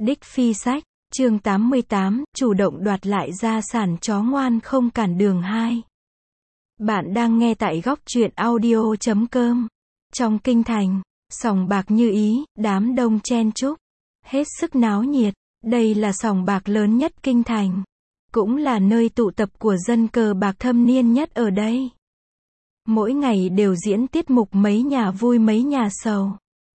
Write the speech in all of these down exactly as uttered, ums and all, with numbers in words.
Đích Phi Sách, chương tám mươi tám, chủ động đoạt lại gia sản chó ngoan không cản đường hai. Bạn đang nghe tại góc truyện audio chấm com. Trong kinh thành, sòng bạc như ý, đám đông chen chúc, hết sức náo nhiệt. Đây là sòng bạc lớn nhất kinh thành, cũng là nơi tụ tập của dân cờ bạc thâm niên nhất ở đây. Mỗi ngày đều diễn tiết mục mấy nhà vui mấy nhà sầu.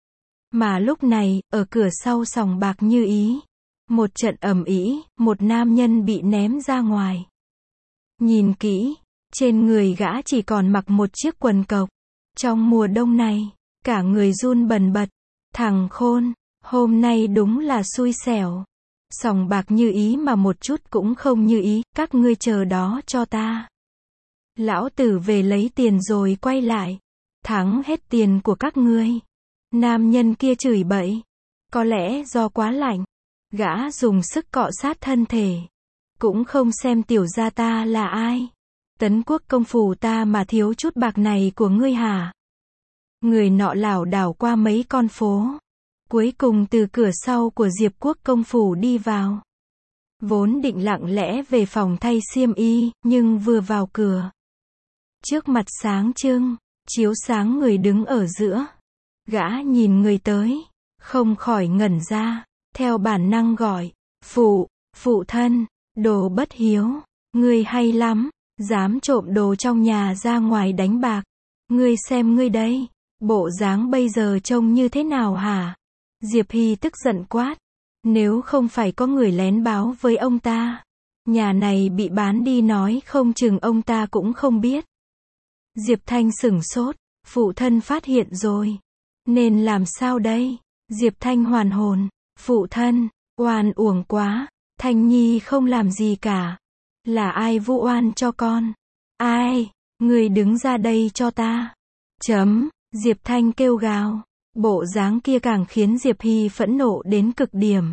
Mà lúc này, ở cửa sau sòng bạc như ý, một trận ầm ĩ, một nam nhân bị ném ra ngoài. Nhìn kỹ, trên người gã chỉ còn mặc một chiếc quần cộc. Trong mùa đông này, cả người run bần bật. Thằng khôn, hôm nay đúng là xui xẻo. Sòng bạc như ý mà một chút cũng không như ý, các ngươi chờ đó cho ta. Lão tử về lấy tiền rồi quay lại. Thắng hết tiền của các ngươi. Nam nhân kia chửi bậy. Có lẽ do quá lạnh, gã dùng sức cọ sát thân thể. Cũng không xem tiểu gia ta là ai. Tấn quốc công phủ ta mà thiếu chút bạc này của ngươi hả? Người nọ lảo đảo qua mấy con phố. Cuối cùng từ cửa sau của Diệp quốc công phủ đi vào. Vốn định lặng lẽ về phòng thay xiêm y, nhưng vừa vào cửa. Trước mặt sáng trưng, chiếu sáng người đứng ở giữa. Gã nhìn người tới, không khỏi ngẩn ra, theo bản năng gọi, phụ, phụ thân, đồ bất hiếu, ngươi hay lắm, dám trộm đồ trong nhà ra ngoài đánh bạc, ngươi xem ngươi đây, bộ dáng bây giờ trông như thế nào hả? Diệp Hy tức giận quát, nếu không phải có người lén báo với ông ta, nhà này bị bán đi nói không chừng ông ta cũng không biết. Diệp Thanh sửng sốt, phụ thân phát hiện rồi. Nên làm sao đây? Diệp Thanh hoàn hồn, phụ thân, oan uổng quá, Thanh Nhi không làm gì cả. Là ai vu oan cho con? Ai? Người đứng ra đây cho ta. Chấm, Diệp Thanh kêu gào. Bộ dáng kia càng khiến Diệp Hy phẫn nộ đến cực điểm.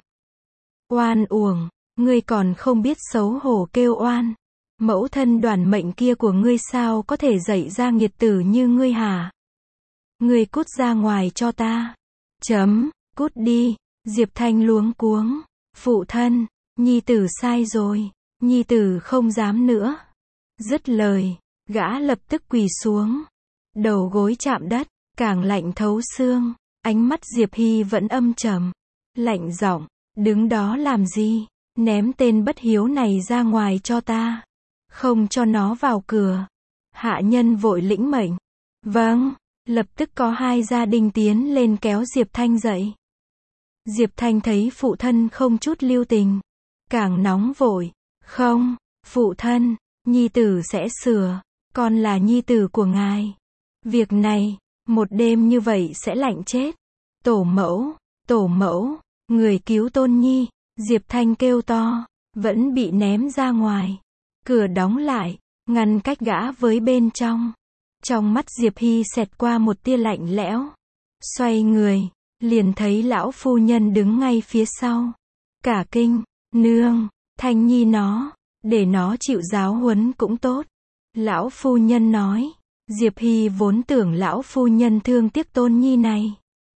Oan uổng, ngươi còn không biết xấu hổ kêu oan. Mẫu thân đoản mệnh kia của ngươi sao có thể dạy ra nghiệt tử như ngươi hả? Ngươi cút ra ngoài cho ta. Chấm, cút đi. Diệp Thanh luống cuống. Phụ thân, nhi tử sai rồi. Nhi tử không dám nữa. Dứt lời, gã lập tức quỳ xuống. Đầu gối chạm đất, càng lạnh thấu xương. Ánh mắt Diệp Hy vẫn âm trầm. Lạnh giọng, đứng đó làm gì? Ném tên bất hiếu này ra ngoài cho ta. Không cho nó vào cửa. Hạ nhân vội lĩnh mệnh. Vâng. Lập tức có hai gia đình tiến lên kéo Diệp Thanh dậy. Diệp Thanh thấy phụ thân không chút lưu tình, càng nóng vội. Không, phụ thân, nhi tử sẽ sửa, con là nhi tử của ngài. Việc này, một đêm như vậy sẽ lạnh chết. Tổ mẫu, tổ mẫu, người cứu Tôn Nhi. Diệp Thanh kêu to, vẫn bị ném ra ngoài. Cửa đóng lại, ngăn cách gã với bên trong. Trong mắt Diệp Hy xẹt qua một tia lạnh lẽo. Xoay người, liền thấy lão phu nhân đứng ngay phía sau. Cả kinh, nương, Thanh Nhi nó, để nó chịu giáo huấn cũng tốt. Lão phu nhân nói, Diệp Hy vốn tưởng lão phu nhân thương tiếc Tôn Nhi này,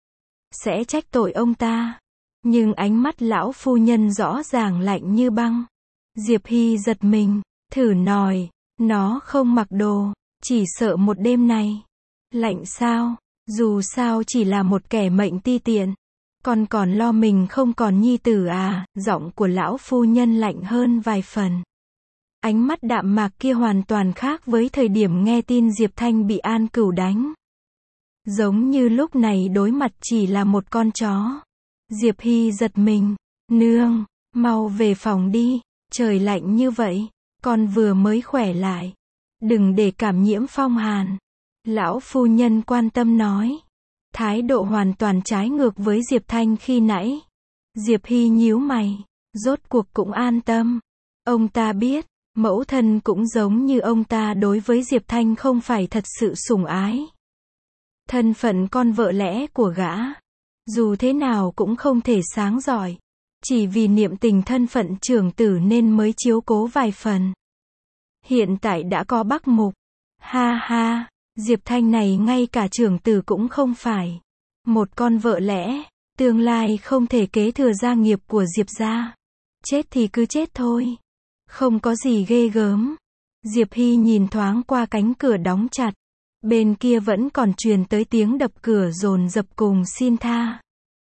sẽ trách tội ông ta. Nhưng ánh mắt lão phu nhân rõ ràng lạnh như băng. Diệp Hy giật mình, thử nói, nó không mặc đồ. Chỉ sợ một đêm này. Lạnh sao? Dù sao chỉ là một kẻ mệnh ti tiện. Con còn lo mình không còn nhi tử à? Giọng của lão phu nhân lạnh hơn vài phần. Ánh mắt đạm mạc kia hoàn toàn khác với thời điểm nghe tin Diệp Thanh bị An Cửu đánh. Giống như lúc này đối mặt chỉ là một con chó. Diệp Hy giật mình. Nương, mau về phòng đi. Trời lạnh như vậy. Con vừa mới khỏe lại. Đừng để cảm nhiễm phong hàn. Lão phu nhân quan tâm nói. Thái độ hoàn toàn trái ngược với Diệp Thanh khi nãy. Diệp Hy nhíu mày. Rốt cuộc cũng an tâm. Ông ta biết, mẫu thân cũng giống như ông ta đối với Diệp Thanh không phải thật sự sủng ái. Thân phận con vợ lẽ của gã, dù thế nào cũng không thể sáng giỏi. Chỉ vì niệm tình thân phận trưởng tử nên mới chiếu cố vài phần. Hiện tại đã có Bắc Mục. Ha ha, Diệp Thanh này ngay cả trưởng tử cũng không phải. Một con vợ lẽ, Tương lai không thể kế thừa gia nghiệp của Diệp gia. Chết thì cứ chết thôi. Không có gì ghê gớm. Diệp Hy nhìn thoáng qua cánh cửa đóng chặt. Bên kia vẫn còn truyền tới tiếng đập cửa dồn dập cùng xin tha.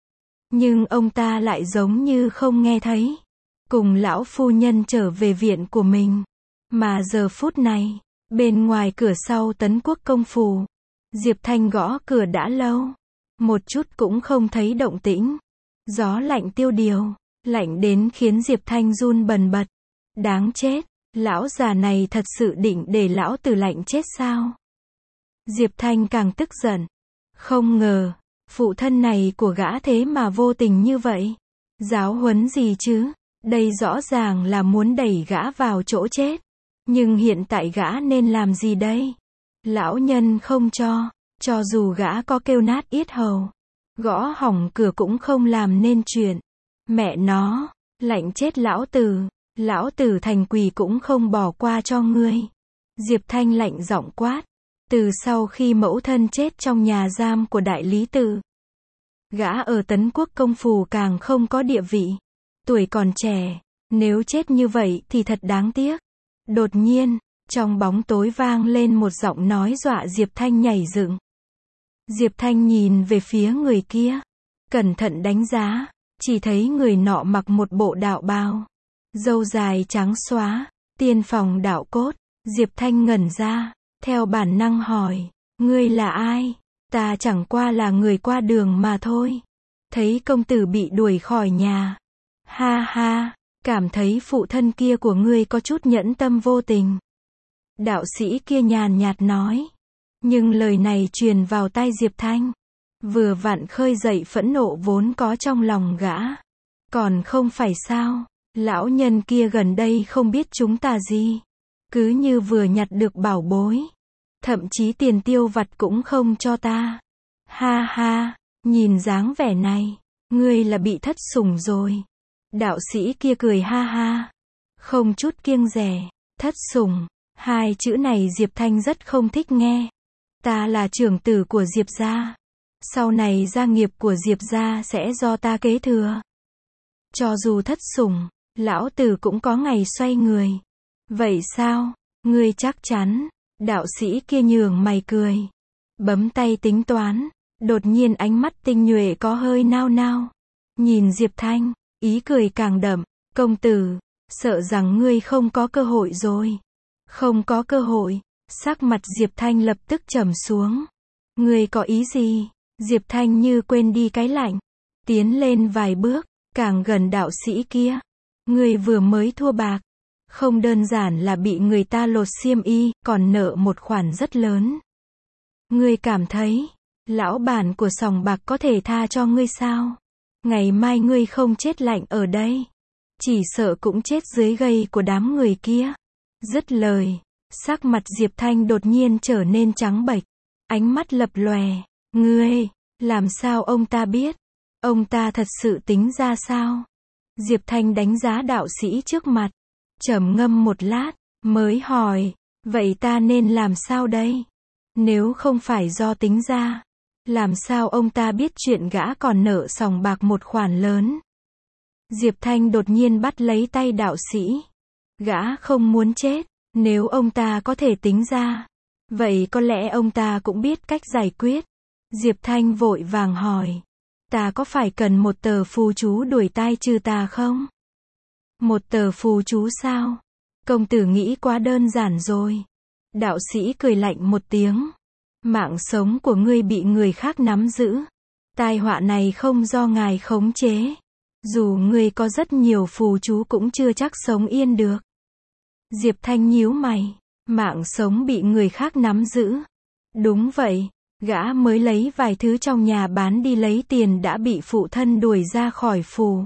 Nhưng ông ta lại giống như không nghe thấy. Cùng lão phu nhân trở về viện của mình. Mà giờ phút này, bên ngoài cửa sau Tấn Quốc công phủ, Diệp Thanh gõ cửa đã lâu. Một chút cũng không thấy động tĩnh. Gió lạnh tiêu điều, lạnh đến khiến Diệp Thanh run bần bật. Đáng chết, lão già này thật sự định để lão tử lạnh chết sao? Diệp Thanh càng tức giận. Không ngờ, phụ thân này của gã thế mà vô tình như vậy. Giáo huấn gì chứ? Đây rõ ràng là muốn đẩy gã vào chỗ chết. Nhưng hiện tại gã nên làm gì đây? Lão nhân không cho, cho dù gã có kêu nát yết hầu, gõ hỏng cửa cũng không làm nên chuyện. Mẹ nó, lạnh chết lão tử, lão tử thành quỷ cũng không bỏ qua cho ngươi. Diệp Thanh lạnh giọng quát. Từ sau khi mẫu thân chết trong nhà giam của đại lý tự, gã ở Tấn Quốc công phủ càng không có địa vị. Tuổi còn trẻ, nếu chết như vậy thì thật đáng tiếc. Đột nhiên, trong bóng tối vang lên một giọng nói dọa Diệp Thanh nhảy dựng. Diệp Thanh nhìn về phía người kia, cẩn thận đánh giá, chỉ thấy người nọ mặc một bộ đạo bào, râu dài trắng xóa, tiên phong đạo cốt. Diệp Thanh ngẩn ra, theo bản năng hỏi, ngươi là ai? Ta chẳng qua là người qua đường mà thôi. Thấy công tử bị đuổi khỏi nhà. Ha ha, cảm thấy phụ thân kia của ngươi có chút nhẫn tâm vô tình. Đạo sĩ kia nhàn nhạt nói. Nhưng lời này truyền vào tai Diệp Thanh, vừa vặn khơi dậy phẫn nộ vốn có trong lòng gã. Còn không phải sao, lão nhân kia gần đây không biết chúng ta gì. Cứ như vừa nhặt được bảo bối. Thậm chí tiền tiêu vặt cũng không cho ta. Ha ha, nhìn dáng vẻ này, ngươi là bị thất sủng rồi. Đạo sĩ kia cười ha ha, không chút kiêng dè. Thất sủng, hai chữ này Diệp Thanh rất không thích nghe. Ta là trưởng tử của Diệp gia. Sau này gia nghiệp của Diệp gia sẽ do ta kế thừa. Cho dù thất sủng, lão tử cũng có ngày xoay người. Vậy sao, ngươi chắc chắn? Đạo sĩ kia nhướng mày cười, bấm tay tính toán, đột nhiên ánh mắt tinh nhuệ có hơi nao nao. Nhìn Diệp Thanh, ý cười càng đậm, công tử, sợ rằng ngươi không có cơ hội rồi. Không có cơ hội, sắc mặt Diệp Thanh lập tức trầm xuống. Ngươi có ý gì? Diệp Thanh như quên đi cái lạnh, tiến lên vài bước, càng gần đạo sĩ kia. Ngươi vừa mới thua bạc. Không đơn giản là bị người ta lột xiêm y, còn nợ một khoản rất lớn. Ngươi cảm thấy, lão bản của sòng bạc có thể tha cho ngươi sao? Ngày mai ngươi không chết lạnh ở đây, chỉ sợ cũng chết dưới gậy của đám người kia. Dứt lời, sắc mặt Diệp Thanh đột nhiên trở nên trắng bệch, ánh mắt lập lòe. Ngươi, làm sao ông ta biết? Ông ta thật sự tính ra sao? Diệp Thanh đánh giá đạo sĩ trước mặt, trầm ngâm một lát, mới hỏi, vậy ta nên làm sao đây? Nếu không phải do tính ra, làm sao ông ta biết chuyện gã còn nợ sòng bạc một khoản lớn? Diệp Thanh đột nhiên bắt lấy tay đạo sĩ. Gã không muốn chết, nếu ông ta có thể tính ra, vậy có lẽ ông ta cũng biết cách giải quyết. Diệp Thanh vội vàng hỏi, ta có phải cần một tờ phù chú đuổi tai trừ tà không? Một tờ phù chú sao? Công tử nghĩ quá đơn giản rồi. Đạo sĩ cười lạnh một tiếng. Mạng sống của ngươi bị người khác nắm giữ. Tai họa này không do ngài khống chế. Dù ngươi có rất nhiều phù chú cũng chưa chắc sống yên được. Diệp Thanh nhíu mày. Mạng sống bị người khác nắm giữ. Đúng vậy, gã mới lấy vài thứ trong nhà bán đi lấy tiền đã bị phụ thân đuổi ra khỏi phủ.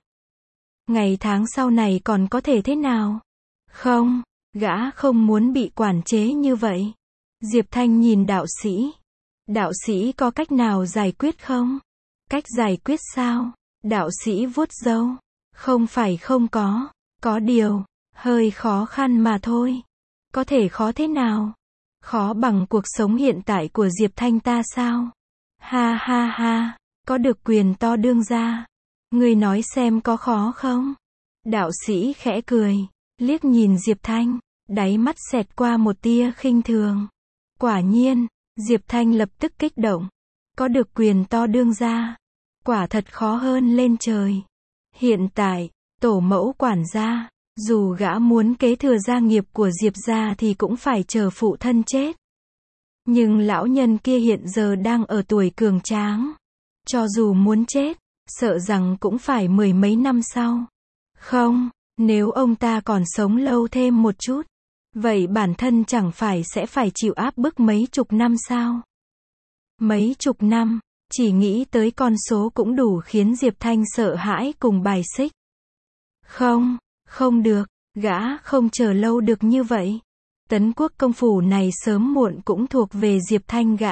Ngày tháng sau này còn có thể thế nào? Không, gã không muốn bị quản chế như vậy. Diệp Thanh nhìn đạo sĩ. Đạo sĩ có cách nào giải quyết không? Cách giải quyết sao? Đạo sĩ vuốt râu. Không phải không có. Có điều, hơi khó khăn mà thôi. Có thể khó thế nào? Khó bằng cuộc sống hiện tại của Diệp Thanh ta sao? Ha ha ha, có được quyền to đương gia. Ngươi nói xem có khó không? Đạo sĩ khẽ cười, liếc nhìn Diệp Thanh, đáy mắt xẹt qua một tia khinh thường. Quả nhiên, Diệp Thanh lập tức kích động. Có được quyền to đương gia, quả thật khó hơn lên trời. Hiện tại, tổ mẫu quản gia, dù gã muốn kế thừa gia nghiệp của Diệp gia thì cũng phải chờ phụ thân chết. Nhưng lão nhân kia hiện giờ đang ở tuổi cường tráng. Cho dù muốn chết, sợ rằng cũng phải mười mấy năm sau. Không, nếu ông ta còn sống lâu thêm một chút, vậy bản thân chẳng phải sẽ phải chịu áp bức mấy chục năm sao? Mấy chục năm, chỉ nghĩ tới con số cũng đủ khiến Diệp Thanh sợ hãi cùng bài xích. Không, không được, gã không chờ lâu được như vậy. Tấn Quốc công phủ này sớm muộn cũng thuộc về Diệp Thanh gã.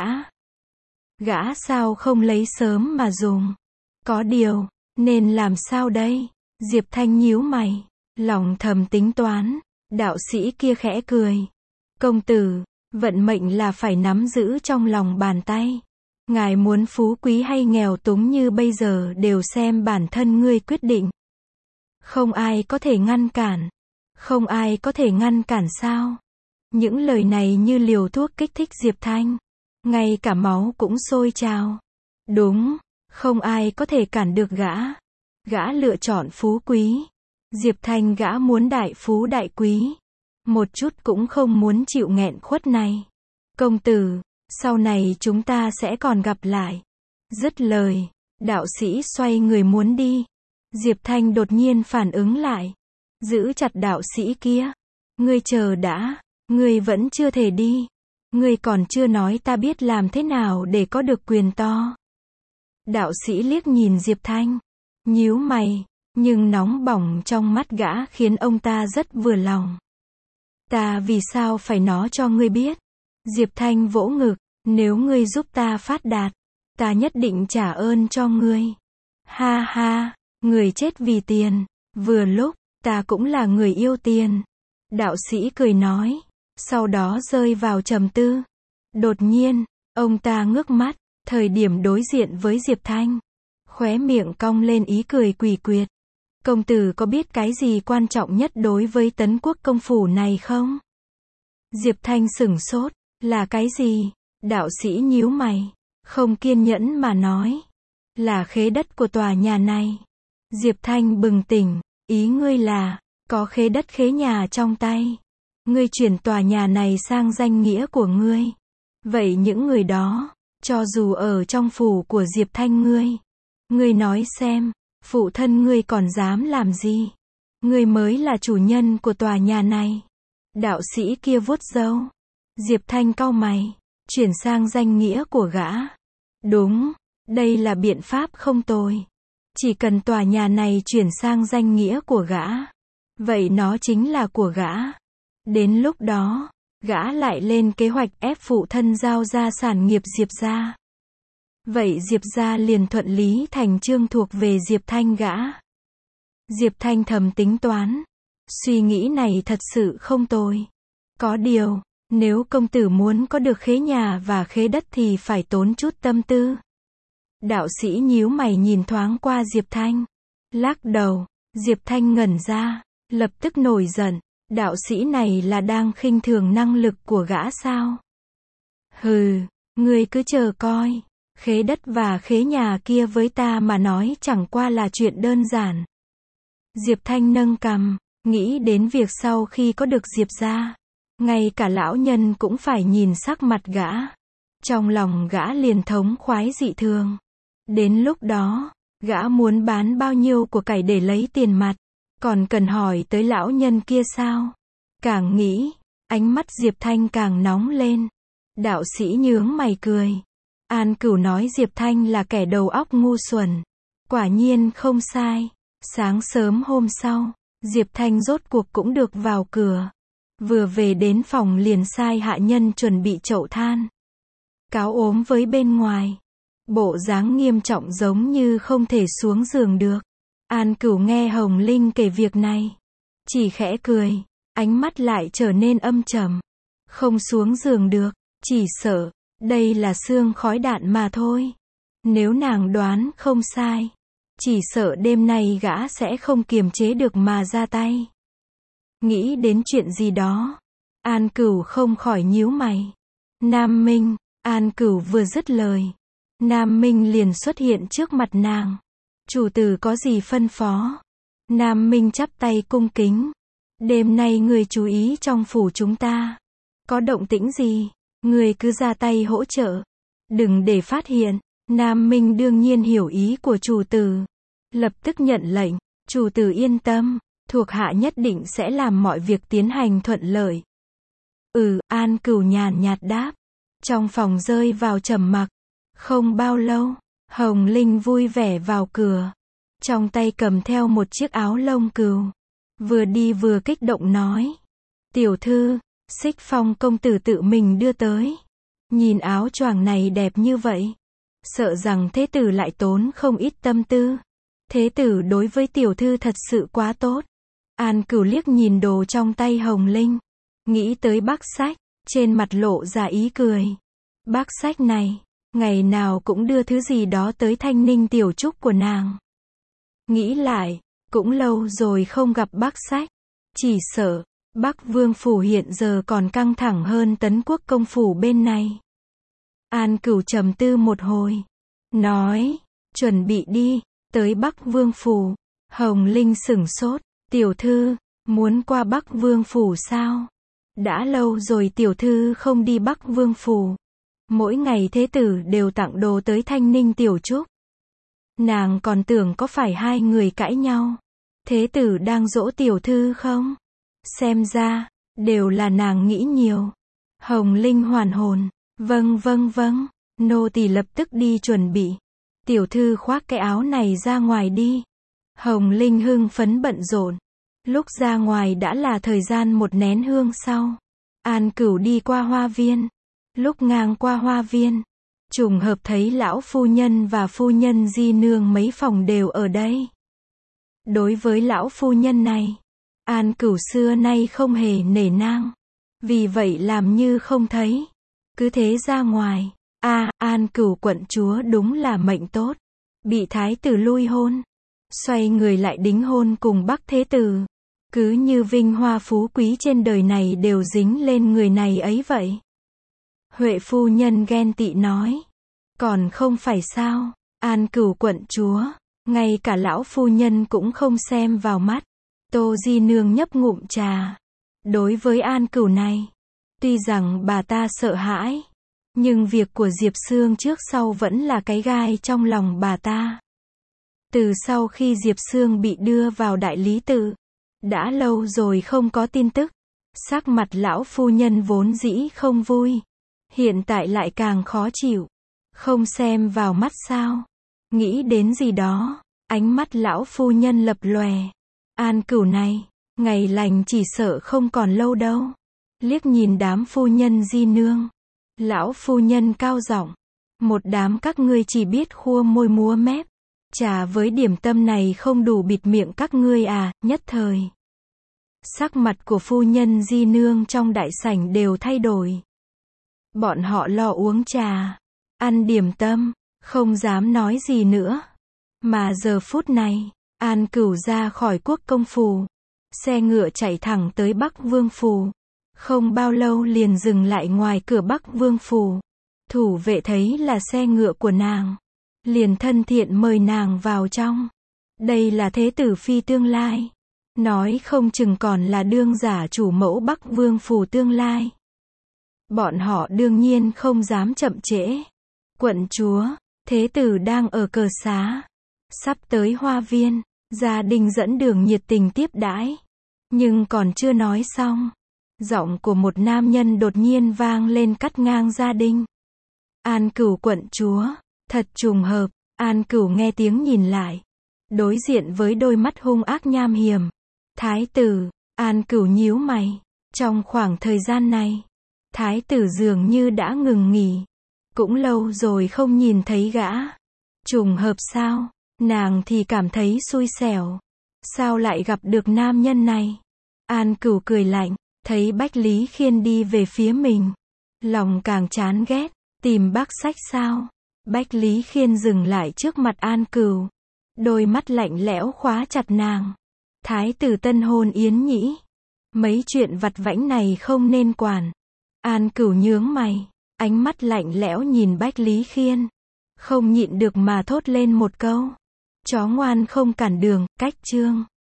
Gã sao không lấy sớm mà dùng? Có điều, nên làm sao đây? Diệp Thanh nhíu mày, lòng thầm tính toán. Đạo sĩ kia khẽ cười. Công tử, vận mệnh là phải nắm giữ trong lòng bàn tay. Ngài muốn phú quý hay nghèo túng như bây giờ đều xem bản thân ngươi quyết định. Không ai có thể ngăn cản. Không ai có thể ngăn cản sao? Những lời này như liều thuốc kích thích Diệp Thanh. Ngay cả máu cũng sôi trào. Đúng, không ai có thể cản được gã. Gã lựa chọn phú quý. Diệp Thanh gã muốn đại phú đại quý. Một chút cũng không muốn chịu nghẹn khuất này. Công tử, sau này chúng ta sẽ còn gặp lại. Dứt lời, đạo sĩ xoay người muốn đi. Diệp Thanh đột nhiên phản ứng lại. Giữ chặt đạo sĩ kia. Ngươi chờ đã, ngươi vẫn chưa thể đi. Ngươi còn chưa nói ta biết làm thế nào để có được quyền to. Đạo sĩ liếc nhìn Diệp Thanh, nhíu mày, nhưng nóng bỏng trong mắt gã khiến ông ta rất vừa lòng. Ta vì sao phải nói cho ngươi biết? Diệp Thanh vỗ ngực, nếu ngươi giúp ta phát đạt, ta nhất định trả ơn cho ngươi. Ha ha, người chết vì tiền, vừa lúc, ta cũng là người yêu tiền. Đạo sĩ cười nói, sau đó rơi vào trầm tư. Đột nhiên, ông ta ngước mắt, thời điểm đối diện với Diệp Thanh. Khóe miệng cong lên ý cười quỷ quyệt. Công tử có biết cái gì quan trọng nhất đối với Tấn Quốc công phủ này không? Diệp Thanh sửng sốt, là cái gì? Đạo sĩ nhíu mày, không kiên nhẫn mà nói. Là khế đất của tòa nhà này. Diệp Thanh bừng tỉnh, ý ngươi là, có khế đất khế nhà trong tay. Ngươi chuyển tòa nhà này sang danh nghĩa của ngươi. Vậy những người đó, cho dù ở trong phủ của Diệp Thanh ngươi, ngươi nói xem, phụ thân ngươi còn dám làm gì? Ngươi mới là chủ nhân của tòa nhà này. Đạo sĩ kia vuốt râu. Diệp Thanh cau mày, chuyển sang danh nghĩa của gã. Đúng, đây là biện pháp không tồi. Chỉ cần tòa nhà này chuyển sang danh nghĩa của gã, vậy nó chính là của gã. Đến lúc đó, gã lại lên kế hoạch ép phụ thân giao ra sản nghiệp Diệp gia. Vậy Diệp gia liền thuận lý thành chương thuộc về Diệp Thanh gã. Diệp Thanh thầm tính toán. Suy nghĩ này thật sự không tồi. Có điều, nếu công tử muốn có được khế nhà và khế đất thì phải tốn chút tâm tư. Đạo sĩ nhíu mày nhìn thoáng qua Diệp Thanh. Lắc đầu, Diệp Thanh ngẩn ra, lập tức nổi giận. Đạo sĩ này là đang khinh thường năng lực của gã sao? Hừ, ngươi cứ chờ coi. Khế đất và khế nhà kia với ta mà nói chẳng qua là chuyện đơn giản. Diệp Thanh nâng cằm, nghĩ đến việc sau khi có được Diệp gia, ngay cả lão nhân cũng phải nhìn sắc mặt gã. Trong lòng gã liền thống khoái dị thường. Đến lúc đó, gã muốn bán bao nhiêu của cải để lấy tiền mặt, còn cần hỏi tới lão nhân kia sao? Càng nghĩ, ánh mắt Diệp Thanh càng nóng lên. Đạo sĩ nhướng mày cười. An Cửu nói Diệp Thanh là kẻ đầu óc ngu xuẩn. Quả nhiên không sai. Sáng sớm hôm sau, Diệp Thanh rốt cuộc cũng được vào cửa. Vừa về đến phòng liền sai hạ nhân chuẩn bị chậu than. Cáo ốm với bên ngoài. Bộ dáng nghiêm trọng giống như không thể xuống giường được. An Cửu nghe Hồng Linh kể việc này, chỉ khẽ cười, ánh mắt lại trở nên âm trầm. Không xuống giường được, chỉ sợ đây là sương khói đạn mà thôi. Nếu nàng đoán không sai, chỉ sợ đêm nay gã sẽ không kiềm chế được mà ra tay. Nghĩ đến chuyện gì đó, An Cửu không khỏi nhíu mày. Nam Minh, An Cửu vừa dứt lời, Nam Minh liền xuất hiện trước mặt nàng. Chủ tử có gì phân phó? Nam Minh chắp tay cung kính. Đêm nay người chú ý trong phủ chúng ta. Có động tĩnh gì, người cứ ra tay hỗ trợ. Đừng để phát hiện. Nam Minh đương nhiên hiểu ý của chủ tử. Lập tức nhận lệnh. Chủ tử yên tâm, thuộc hạ nhất định sẽ làm mọi việc tiến hành thuận lợi. Ừ, An Cửu nhàn nhạt đáp. Trong phòng rơi vào trầm mặc. Không bao lâu, Hồng Linh vui vẻ vào cửa. Trong tay cầm theo một chiếc áo lông cừu. Vừa đi vừa kích động nói. Tiểu thư, Xích Phong công tử tự mình đưa tới. Nhìn áo choàng này đẹp như vậy. Sợ rằng thế tử lại tốn không ít tâm tư. Thế tử đối với tiểu thư thật sự quá tốt. An Cửu liếc nhìn đồ trong tay Hồng Linh. Nghĩ tới Bắc Sách, trên mặt lộ ra ý cười. Bắc Sách này, ngày nào cũng đưa thứ gì đó tới Thanh Ninh tiểu trúc của nàng. Nghĩ lại, cũng lâu rồi không gặp Bắc Sách. Chỉ sợ, Bắc Vương phủ hiện giờ còn căng thẳng hơn Tấn Quốc công phủ bên này. An Cửu trầm tư một hồi. Nói, chuẩn bị đi, tới Bắc Vương phủ. Hồng Linh sửng sốt. Tiểu thư, muốn qua Bắc Vương phủ sao? Đã lâu rồi tiểu thư không đi Bắc Vương phủ. Mỗi ngày thế tử đều tặng đồ tới Thanh Ninh tiểu trúc. Nàng còn tưởng có phải hai người cãi nhau. Thế tử đang dỗ tiểu thư không? Xem ra, đều là nàng nghĩ nhiều. Hồng Linh hoàn hồn. Vâng vâng vâng, nô tỳ lập tức đi chuẩn bị. Tiểu thư khoác cái áo này ra ngoài đi. Hồng Linh hưng phấn bận rộn. Lúc ra ngoài đã là thời gian một nén hương sau. An Cửu đi qua hoa viên. Lúc ngang qua hoa viên, trùng hợp thấy lão phu nhân và phu nhân di nương mấy phòng đều ở đây. Đối với lão phu nhân này, An Cửu xưa nay không hề nể nang. Vì vậy làm như không thấy. Cứ thế ra ngoài. A, à, An Cửu quận chúa đúng là mệnh tốt. Bị thái tử lui hôn. Xoay người lại đính hôn cùng Bắc thế tử. Cứ như vinh hoa phú quý trên đời này đều dính lên người này ấy vậy. Huệ phu nhân ghen tị nói. Còn không phải sao, An Cửu quận chúa, ngay cả lão phu nhân cũng không xem vào mắt. Tô Di Nương nhấp ngụm trà. Đối với An Cửu này, tuy rằng bà ta sợ hãi, nhưng việc của Diệp Sương trước sau vẫn là cái gai trong lòng bà ta. Từ sau khi Diệp Sương bị đưa vào đại lý tự, đã lâu rồi không có tin tức. Sắc mặt lão phu nhân vốn dĩ không vui, hiện tại lại càng khó chịu. Không xem vào mắt sao? Nghĩ đến gì đó, ánh mắt lão phu nhân lập lòe. An Cửu này, ngày lành chỉ sợ không còn lâu đâu. Liếc nhìn đám phu nhân di nương, lão phu nhân cao giọng, một đám các ngươi chỉ biết khua môi múa mép, trà với điểm tâm này không đủ bịt miệng các ngươi à? Nhất thời, sắc mặt của phu nhân di nương trong đại sảnh đều thay đổi. Bọn họ lo uống trà, ăn điểm tâm, không dám nói gì nữa. Mà giờ phút này, An Cửu ra khỏi quốc công phủ, xe ngựa chạy thẳng tới Bắc Vương phủ. Không bao lâu liền dừng lại ngoài cửa Bắc Vương phủ. Thủ vệ thấy là xe ngựa của nàng, liền thân thiện mời nàng vào trong. Đây là thế tử phi tương lai, nói không chừng còn là đương giả chủ mẫu Bắc Vương phủ tương lai. Bọn họ đương nhiên không dám chậm trễ. Quận chúa, thế tử đang ở cờ xá, sắp tới hoa viên, gia đình dẫn đường nhiệt tình tiếp đãi. Nhưng còn chưa nói xong, giọng của một nam nhân đột nhiên vang lên cắt ngang gia đình. An Cửu quận chúa, thật trùng hợp. An Cửu nghe tiếng nhìn lại, đối diện với đôi mắt hung ác nham hiểm. Thái tử. An Cửu nhíu mày. Trong khoảng thời gian này, thái tử dường như đã ngừng nghỉ. Cũng lâu rồi không nhìn thấy gã. Trùng hợp sao? Nàng thì cảm thấy xui xẻo. Sao lại gặp được nam nhân này? An Cửu cười lạnh, thấy Bách Lý Khiên đi về phía mình, lòng càng chán ghét. Tìm Bắc Sách sao? Bách Lý Khiên dừng lại trước mặt An Cửu. Đôi mắt lạnh lẽo khóa chặt nàng. Thái tử tân hôn Yến Nhĩ. Mấy chuyện vặt vãnh này không nên quản. An Cửu nhướng mày. Ánh mắt lạnh lẽo nhìn Bách Lý Khiên. Không nhịn được mà thốt lên một câu. Chó ngoan không cản đường, cách chương.